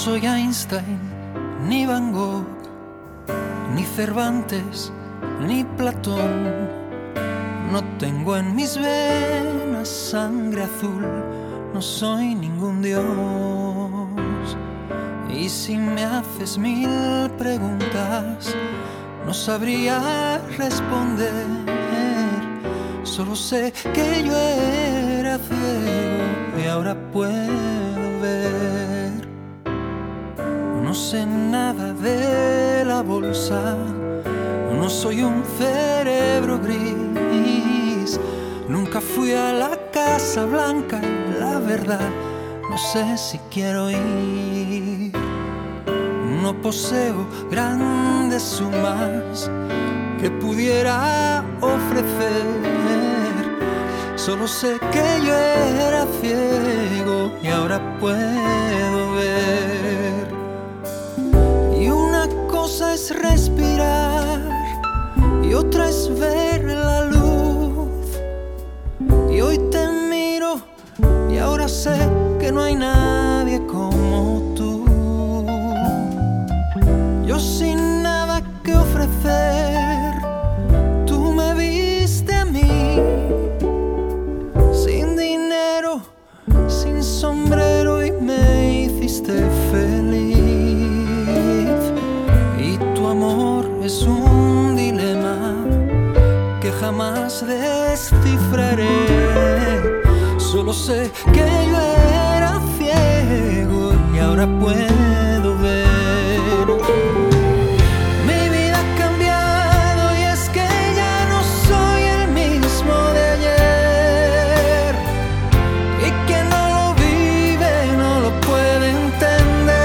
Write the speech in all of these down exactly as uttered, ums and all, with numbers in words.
soy Einstein, ni Van Gogh, ni Cervantes, ni Platón. No tengo en mis venas sangre azul, no soy ningún dios. Y si me haces mil preguntas, no sabría responder. Solo sé que yo era ciego y ahora puedo ver. No sé nada de la bolsa, no soy un cerebro gris. Nunca fui a la Casa Blanca y la verdad no sé si quiero ir. No poseo grandes sumas que pudiera ofrecer. Solo sé que yo era ciego y ahora puedo ver. Y una cosa es respirar y otra es ver la luz. Y hoy te miro y ahora sé que no hay nadie como tú. Yo sin nada que ofrecer, tú me viste a mí. Sin dinero, sin sombrero y me hiciste feliz. Y tu amor es un dilema que jamás descifraré. Solo sé que yo era ciego y ahora puedo ver. Mi vida ha cambiado y es que ya no soy el mismo de ayer. Y quien no lo vive no lo puede entender.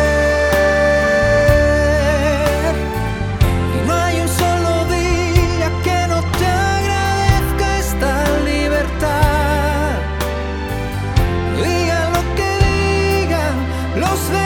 Y no hay un solo día que no te agradezca esta libertad. Digan lo que digan los demás.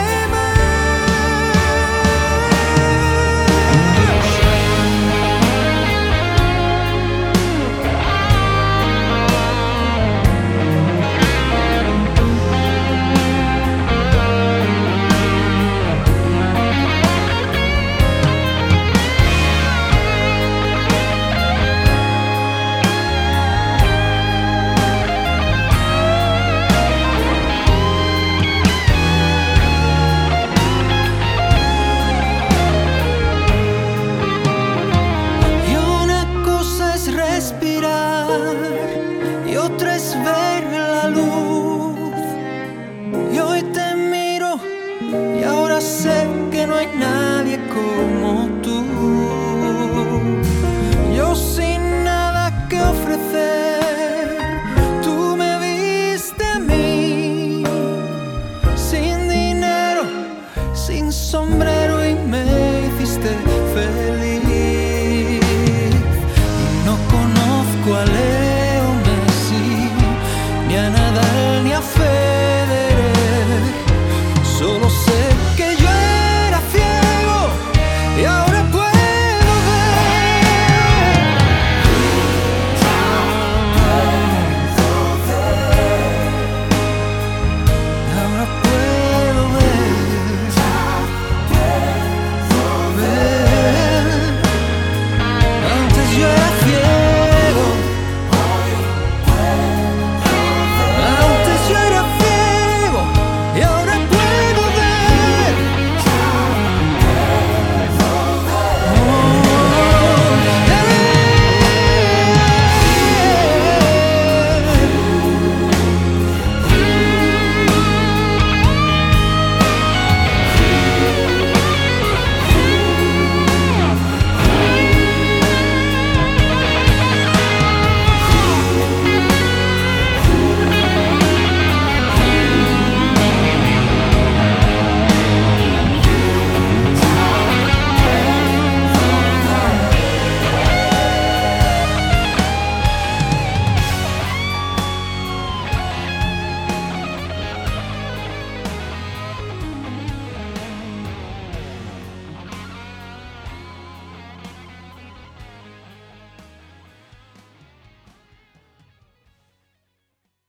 Y otra es ver la luz. Y hoy te miro y ahora sé que no hay nadie como tú. Yo sin nada que ofrecer, tú me viste a mí. Sin dinero, sin sombrero y me